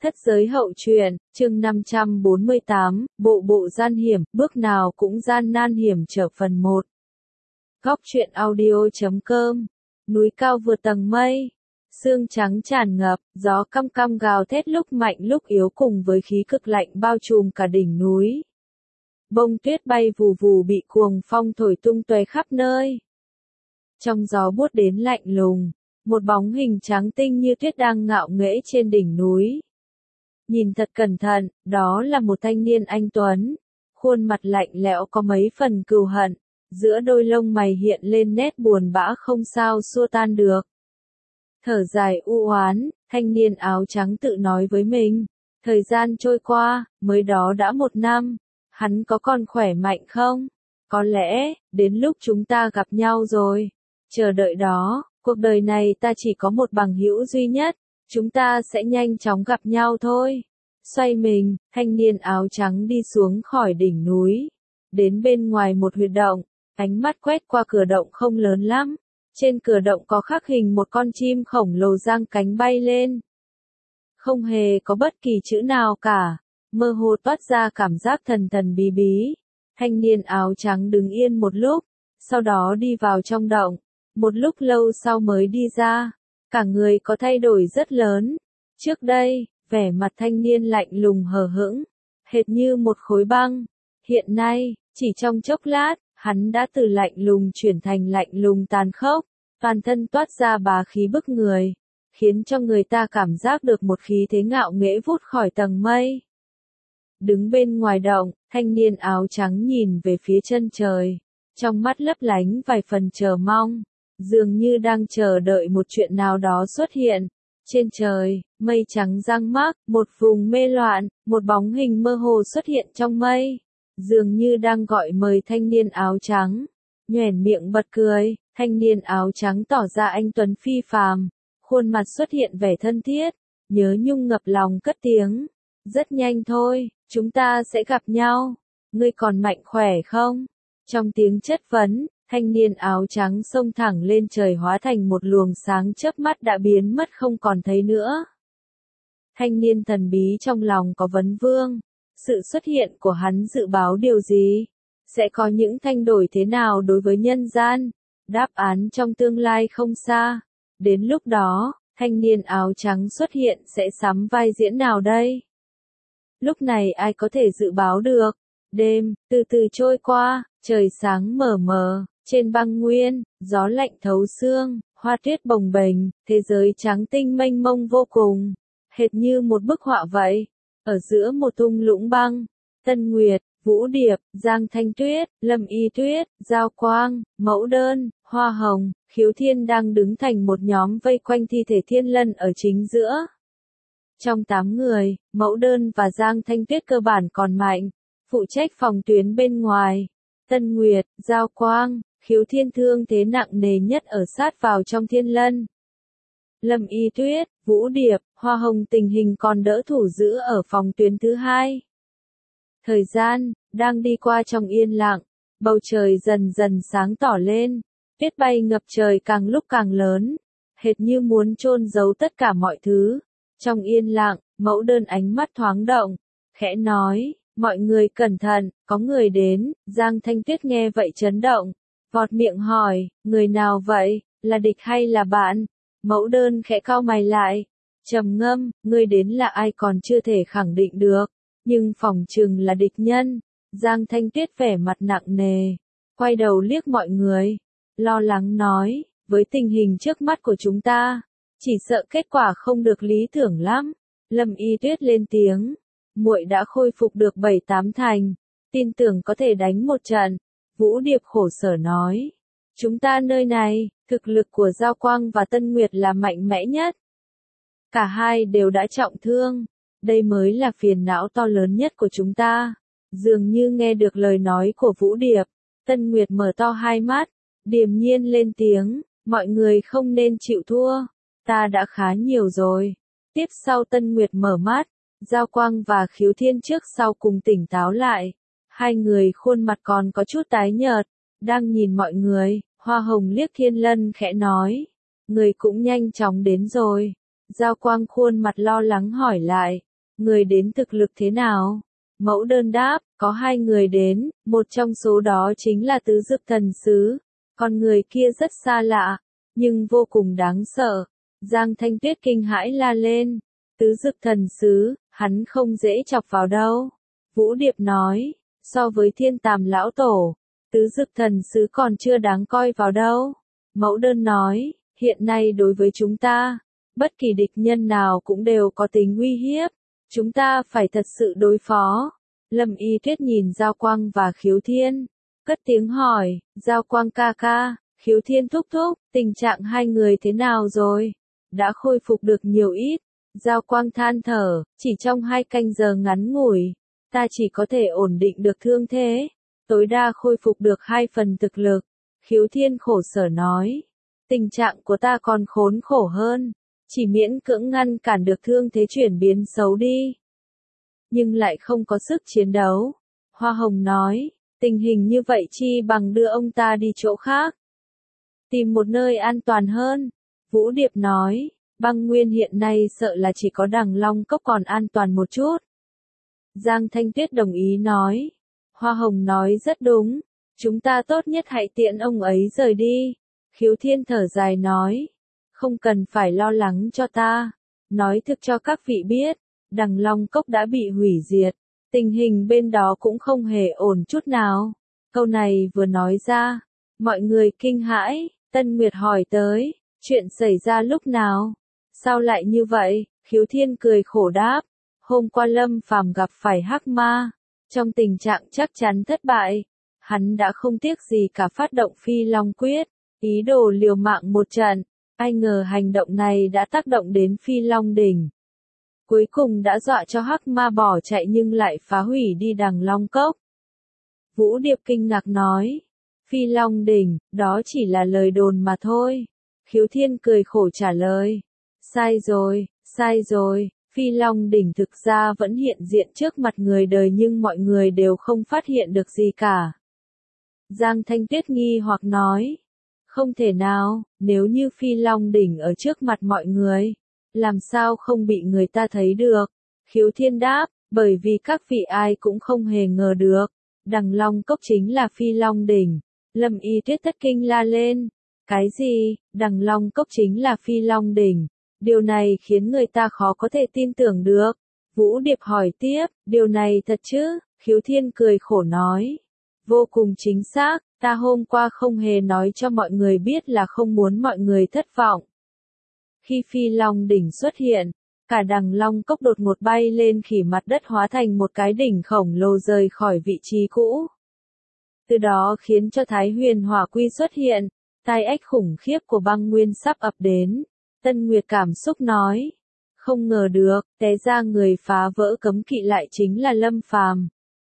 Thất giới hậu truyện, chương 548, bộ bộ gian hiểm, bước nào cũng gian nan hiểm trở phần 1. Góc truyện audio.com. Núi cao vượt tầng mây, sương trắng tràn ngập, gió căm căm gào thét lúc mạnh lúc yếu cùng với khí cực lạnh bao trùm cả đỉnh núi. Bông tuyết bay vù vù bị cuồng phong thổi tung tóe khắp nơi. Trong gió buốt đến lạnh lùng, một bóng hình trắng tinh như tuyết đang ngạo nghễ trên đỉnh núi. Nhìn thật cẩn thận, đó là một thanh niên anh tuấn, khuôn mặt lạnh lẽo có mấy phần cừu hận, giữa đôi lông mày hiện lên nét buồn bã không sao xua tan được. Thở dài u oán, thanh niên áo trắng tự nói với mình, thời gian trôi qua, mới đó đã 1 năm, hắn có còn khỏe mạnh không? Có lẽ, đến lúc chúng ta gặp nhau rồi. Chờ đợi đó, cuộc đời này ta chỉ có một bằng hữu duy nhất. Chúng ta sẽ nhanh chóng gặp nhau thôi. Xoay mình, thanh niên áo trắng đi xuống khỏi đỉnh núi. Đến bên ngoài một huyệt động, ánh mắt quét qua cửa động không lớn lắm. Trên cửa động có khắc hình một con chim khổng lồ giang cánh bay lên. Không hề có bất kỳ chữ nào cả, mơ hồ toát ra cảm giác thần thần bí bí. Thanh niên áo trắng đứng yên một lúc, sau đó đi vào trong động. Một lúc lâu sau mới đi ra. Cả người có thay đổi rất lớn. Trước đây, vẻ mặt thanh niên lạnh lùng hờ hững, hệt như một khối băng. Hiện nay, chỉ trong chốc lát, hắn đã từ lạnh lùng chuyển thành lạnh lùng tàn khốc, toàn thân toát ra bá khí bức người, khiến cho người ta cảm giác được một khí thế ngạo nghễ vút khỏi tầng mây. Đứng bên ngoài động, thanh niên áo trắng nhìn về phía chân trời, trong mắt lấp lánh vài phần chờ mong. Dường như đang chờ đợi một chuyện nào đó xuất hiện. Trên trời, mây trắng giăng mắc, một vùng mê loạn, một bóng hình mơ hồ xuất hiện trong mây. Dường như đang gọi mời thanh niên áo trắng. Nhoẻn miệng bật cười, thanh niên áo trắng tỏ ra anh tuấn phi phàm. Khuôn mặt xuất hiện vẻ thân thiết, nhớ nhung ngập lòng cất tiếng. Rất nhanh thôi, chúng ta sẽ gặp nhau. Ngươi còn mạnh khỏe không? Trong tiếng chất vấn, thanh niên áo trắng xông thẳng lên trời hóa thành một luồng sáng chớp mắt đã biến mất không còn thấy nữa. Thanh niên thần bí trong lòng có vấn vương. Sự xuất hiện của hắn dự báo điều gì? Sẽ có những thay đổi thế nào đối với nhân gian? Đáp án trong tương lai không xa. Đến lúc đó, thanh niên áo trắng xuất hiện sẽ sắm vai diễn nào đây? Lúc này ai có thể dự báo được? Đêm, từ từ trôi qua, trời sáng mờ mờ. Trên băng nguyên, gió lạnh thấu xương, hoa tuyết bồng bềnh, thế giới trắng tinh mênh mông vô cùng, hệt như một bức họa vậy. Ở giữa một thung lũng băng, Tân Nguyệt, Vũ Điệp, Giang Thanh Tuyết, Lâm Y Tuyết, Giao Quang, Mẫu Đơn, Hoa Hồng, Khiếu Thiên đang đứng thành một nhóm vây quanh thi thể Thiên Lân ở chính giữa. Trong 8 người, Mẫu Đơn và Giang Thanh Tuyết cơ bản còn mạnh, phụ trách phòng tuyến bên ngoài. Tân Nguyệt, Giao Quang, Khiếu Thiên thương thế nặng nề nhất ở sát vào trong Thiên Lân. Lâm Y Tuyết, Vũ Điệp, Hoa Hồng tình hình còn đỡ thủ giữ ở phòng tuyến thứ 2. Thời gian đang đi qua trong yên lặng, bầu trời dần dần sáng tỏ lên, tuyết bay ngập trời càng lúc càng lớn, hệt như muốn chôn giấu tất cả mọi thứ. Trong yên lặng, Mẫu Đơn ánh mắt thoáng động, khẽ nói, mọi người cẩn thận, có người đến. Giang Thanh Tuyết nghe vậy chấn động, vọt miệng hỏi, người nào vậy, là địch hay là bạn? Mẫu Đơn khẽ cau mày lại, trầm ngâm, người đến là ai còn chưa thể khẳng định được, nhưng phỏng chừng là địch nhân. Giang Thanh Tuyết vẻ mặt nặng nề, quay đầu liếc mọi người, lo lắng nói, với tình hình trước mắt của chúng ta, chỉ sợ kết quả không được lý tưởng lắm. Lâm Y Tuyết lên tiếng, muội đã khôi phục được 7-8 thành, tin tưởng có thể đánh một trận. Vũ Điệp khổ sở nói, chúng ta nơi này, thực lực của Giao Quang và Tân Nguyệt là mạnh mẽ nhất. Cả hai đều đã trọng thương, đây mới là phiền não to lớn nhất của chúng ta. Dường như nghe được lời nói của Vũ Điệp, Tân Nguyệt mở to hai mắt, điềm nhiên lên tiếng, mọi người không nên chịu thua, ta đã khá nhiều rồi. Tiếp sau Tân Nguyệt mở mắt, Giao Quang và Khiếu Thiên trước sau cùng tỉnh táo lại. Hai người khuôn mặt còn có chút tái nhợt, đang nhìn mọi người. Hoa Hồng liếc Thiên Lân khẽ nói, người cũng nhanh chóng đến rồi. Giao Quang khuôn mặt lo lắng hỏi lại, Người đến thực lực thế nào? Mẫu đơn đáp, có 2 người đến, một trong số đó chính là Tứ Dực Thần Sứ, còn người kia rất xa lạ, nhưng vô cùng đáng sợ. Giang Thanh Tuyết kinh hãi la lên, Tứ Dực Thần Sứ, hắn không dễ chọc vào đâu. Vũ Điệp nói, so với Thiên Tàm Lão Tổ, Tứ Dực Thần Sứ còn chưa đáng coi vào đâu. Mẫu đơn nói, hiện nay đối với chúng ta, bất kỳ địch nhân nào cũng đều có tính uy hiếp, chúng ta phải thật sự đối phó. Lâm Y Tuyết nhìn Giao Quang và Khiếu Thiên, cất tiếng hỏi, Giao Quang ca ca, Khiếu Thiên thúc thúc, tình trạng 2 người thế nào rồi? Đã khôi phục được nhiều ít. Giao Quang than thở, chỉ trong 2 canh giờ ngắn ngủi, ta chỉ có thể ổn định được thương thế, tối đa khôi phục được 2 phần thực lực. Khiếu Thiên khổ sở nói, tình trạng của ta còn khốn khổ hơn, chỉ miễn cưỡng ngăn cản được thương thế chuyển biến xấu đi, nhưng lại không có sức chiến đấu. Hoa Hồng nói, tình hình như vậy chi bằng đưa ông ta đi chỗ khác, tìm một nơi an toàn hơn. Vũ Điệp nói, Băng Nguyên hiện nay sợ là chỉ có Đằng Long Cốc còn an toàn một chút. Giang Thanh Tuyết đồng ý nói, Hoa Hồng nói rất đúng, chúng ta tốt nhất hãy tiễn ông ấy rời đi. Khiếu Thiên thở dài nói, không cần phải lo lắng cho ta, nói thực cho các vị biết, Đằng Long Cốc đã bị hủy diệt, tình hình bên đó cũng không hề ổn chút nào. Câu này vừa nói ra, mọi người kinh hãi. Tân Nguyệt hỏi tới, chuyện xảy ra lúc nào? Sao lại như vậy? Khiếu Thiên cười khổ đáp, hôm qua Lâm Phàm gặp phải Hắc Ma, trong tình trạng chắc chắn thất bại, hắn đã không tiếc gì cả phát động Phi Long Quyết, ý đồ liều mạng một trận, ai ngờ hành động này đã tác động đến Phi Long Đỉnh. Cuối cùng đã dọa cho Hắc Ma bỏ chạy nhưng lại phá hủy đi Đằng Long Cốc. Vũ Điệp kinh ngạc nói, Phi Long Đỉnh, đó chỉ là lời đồn mà thôi. Khiếu Thiên cười khổ trả lời, sai rồi, Phi Long Đỉnh thực ra vẫn hiện diện trước mặt người đời nhưng mọi người đều không phát hiện được gì cả. Giang Thanh Tuyết nghi hoặc nói, không thể nào, nếu như Phi Long Đỉnh ở trước mặt mọi người, làm sao không bị người ta thấy được? Khiếu Thiên đáp, bởi vì các vị ai cũng không hề ngờ được, Đằng Long Cốc chính là Phi Long Đỉnh. Lâm Y Tuyết thất kinh la lên, cái gì, Đằng Long Cốc chính là Phi Long Đỉnh? Điều này khiến người ta khó có thể tin tưởng được. Vũ Điệp hỏi tiếp, điều này thật chứ? Khiếu Thiên cười khổ nói, vô cùng chính xác, ta hôm qua không hề nói cho mọi người biết là không muốn mọi người thất vọng. Khi Phi Long Đỉnh xuất hiện, cả Đằng Long Cốc đột ngột bay lên khỉ mặt đất hóa thành một cái đỉnh khổng lồ rời khỏi vị trí cũ. Từ đó khiến cho Thái Huyền Hỏa Quy xuất hiện, tai ách khủng khiếp của băng nguyên sắp ập đến. Tân Nguyệt cảm xúc nói, không ngờ được, té ra người phá vỡ cấm kỵ lại chính là Lâm Phàm.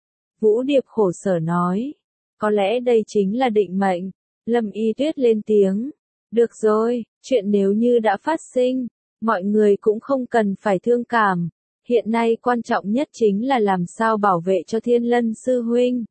Vũ Điệp khổ sở nói, có lẽ đây chính là định mệnh. Lâm Y Tuyết lên tiếng, được rồi, chuyện nếu như đã phát sinh, mọi người cũng không cần phải thương cảm. Hiện nay quan trọng nhất chính là làm sao bảo vệ cho Thiên Lân sư huynh.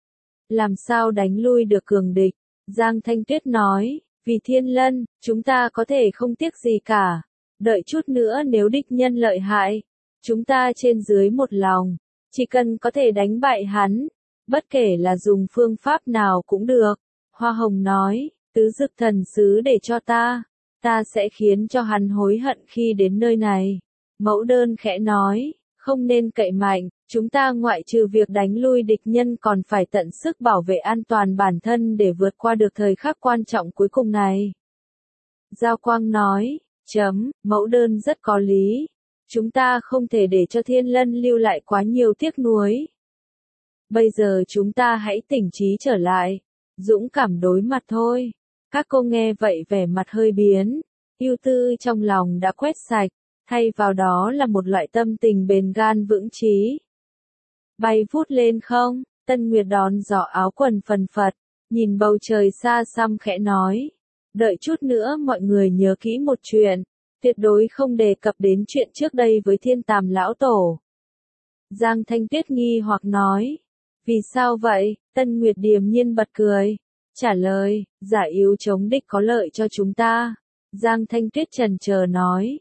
Làm sao đánh lui được cường địch. Giang Thanh Tuyết nói, vì Thiên Lân, chúng ta có thể không tiếc gì cả. Đợi chút nữa nếu địch nhân lợi hại, chúng ta trên dưới một lòng, chỉ cần có thể đánh bại hắn, bất kể là dùng phương pháp nào cũng được. Hoa Hồng nói, Tứ Dực Thần Sứ để cho ta sẽ khiến cho hắn hối hận khi đến nơi này. Mẫu Đơn khẽ nói, không nên cậy mạnh, chúng ta ngoại trừ việc đánh lui địch nhân còn phải tận sức bảo vệ an toàn bản thân để vượt qua được thời khắc quan trọng cuối cùng này. Giao Quang nói, Mẫu Đơn rất có lý. Chúng ta không thể để cho Thiên Lân lưu lại quá nhiều tiếc nuối. Bây giờ chúng ta hãy tỉnh trí trở lại, dũng cảm đối mặt thôi. Các cô nghe vậy vẻ mặt hơi biến, ưu tư trong lòng đã quét sạch, thay vào đó là một loại tâm tình bền gan vững chí. Bay vút lên không, Tân Nguyệt đón gió áo quần phần phật, nhìn bầu trời xa xăm khẽ nói. Đợi chút nữa mọi người nhớ kỹ một chuyện, tuyệt đối không đề cập đến chuyện trước đây với Thiên Tàm Lão Tổ. Giang Thanh Tuyết nghi hoặc nói, vì sao vậy? Tân Nguyệt điềm nhiên bật cười, trả lời, giả yếu chống địch có lợi cho chúng ta. Giang Thanh Tuyết chần chờ nói,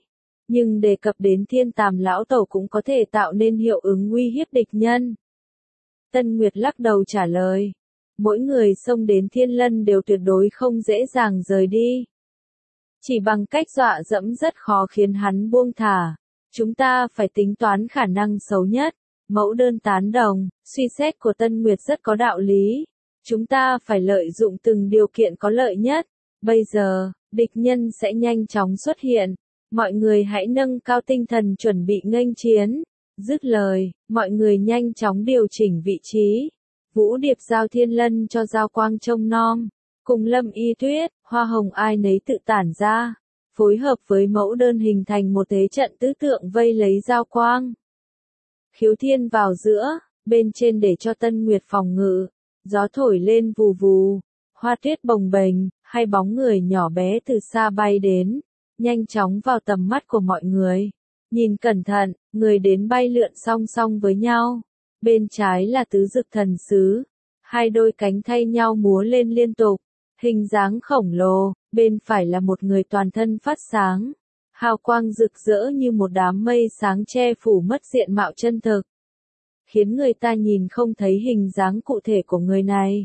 Nhưng đề cập đến Thiên Tàm lão tổ cũng có thể tạo nên hiệu ứng uy hiếp địch nhân. Tân Nguyệt lắc đầu trả lời. Mỗi người xông đến Thiên Lân đều tuyệt đối không dễ dàng rời đi. Chỉ bằng cách dọa dẫm rất khó khiến hắn buông thả. Chúng ta phải tính toán khả năng xấu nhất. Mẫu đơn tán đồng, suy xét của Tân Nguyệt rất có đạo lý. Chúng ta phải lợi dụng từng điều kiện có lợi nhất. Bây giờ, địch nhân sẽ nhanh chóng xuất hiện. Mọi người hãy nâng cao tinh thần chuẩn bị nghênh chiến. Dứt lời, mọi người nhanh chóng điều chỉnh vị trí. Vũ Điệp giao Thiên Lân cho Giao Quang trông nom. Cùng Lâm Y Tuyết, Hoa Hồng ai nấy tự tản ra. Phối hợp với mẫu đơn hình thành một thế trận tứ tượng vây lấy Giao Quang. Khiếu Thiên vào giữa, bên trên để cho Tân Nguyệt phòng ngự. Gió thổi lên vù vù. Hoa tuyết bồng bềnh, hai bóng người nhỏ bé từ xa bay đến. Nhanh chóng vào tầm mắt của mọi người. Nhìn cẩn thận, người đến bay lượn song song với nhau. Bên trái là tứ dực thần sứ. Hai đôi cánh thay nhau múa lên liên tục. Hình dáng khổng lồ, bên phải là một người toàn thân phát sáng. Hào quang rực rỡ như một đám mây sáng che phủ mất diện mạo chân thực. Khiến người ta nhìn không thấy hình dáng cụ thể của người này.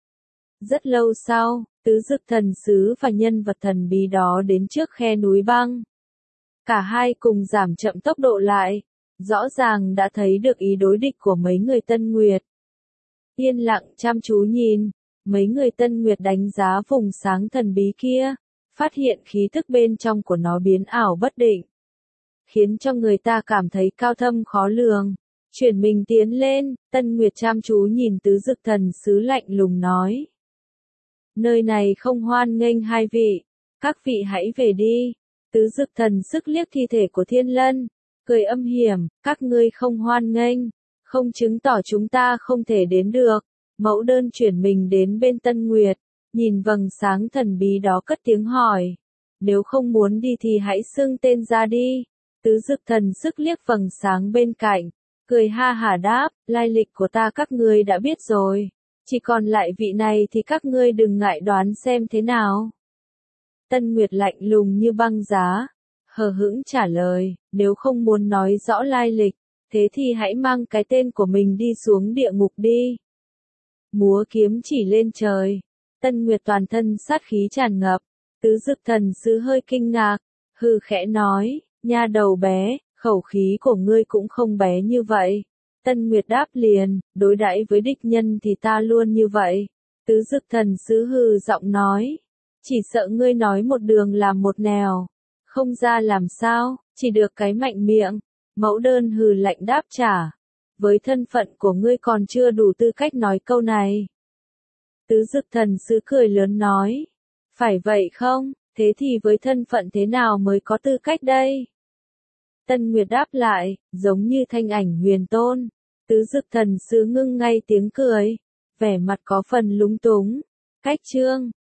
Rất lâu sau, tứ dực thần sứ và nhân vật thần bí đó đến trước khe núi băng. Cả hai cùng giảm chậm tốc độ lại. Rõ ràng đã thấy được ý đối địch của mấy người Tân Nguyệt. Yên lặng chăm chú nhìn, mấy người Tân Nguyệt đánh giá vùng sáng thần bí kia, phát hiện khí thức bên trong của nó biến ảo bất định. Khiến cho người ta cảm thấy cao thâm khó lường. Chuyển mình tiến lên, Tân Nguyệt chăm chú nhìn tứ dực thần sứ lạnh lùng nói. Nơi này không hoan nghênh hai vị, các vị hãy về đi. Tứ dực thần sức liếc thi thể của Thiên Lân, cười âm hiểm, các ngươi không hoan nghênh, không chứng tỏ chúng ta không thể đến được. Mẫu đơn chuyển mình đến bên Tân Nguyệt, nhìn vầng sáng thần bí đó cất tiếng hỏi. Nếu không muốn đi thì hãy xưng tên ra đi. Tứ dực thần sức liếc vầng sáng bên cạnh, cười ha hả đáp, lai lịch của ta các ngươi đã biết rồi. Chỉ còn lại vị này thì các ngươi đừng ngại đoán xem thế nào. Tân Nguyệt lạnh lùng như băng giá, hờ hững trả lời, nếu không muốn nói rõ lai lịch, thế thì hãy mang cái tên của mình đi xuống địa ngục đi. Múa kiếm chỉ lên trời, Tân Nguyệt toàn thân sát khí tràn ngập, tứ dực thần sứ hơi kinh ngạc, hừ khẽ nói, nha đầu bé, khẩu khí của ngươi cũng không bé như vậy. Tân Nguyệt đáp liền, đối đãi với địch nhân thì ta luôn như vậy. Tứ dực thần sứ hừ giọng nói, chỉ sợ ngươi nói một đường làm một nẻo, không ra làm sao, chỉ được cái mạnh miệng. Mẫu đơn hừ lạnh đáp trả, với thân phận của ngươi còn chưa đủ tư cách nói câu này. Tứ dực thần sứ cười lớn nói, phải vậy không, thế thì với thân phận thế nào mới có tư cách đây? Tân Nguyệt đáp lại, giống như thanh ảnh huyền tôn. Tứ dực thần sứ ngưng ngay tiếng cười, vẻ mặt có phần lúng túng. Cách chương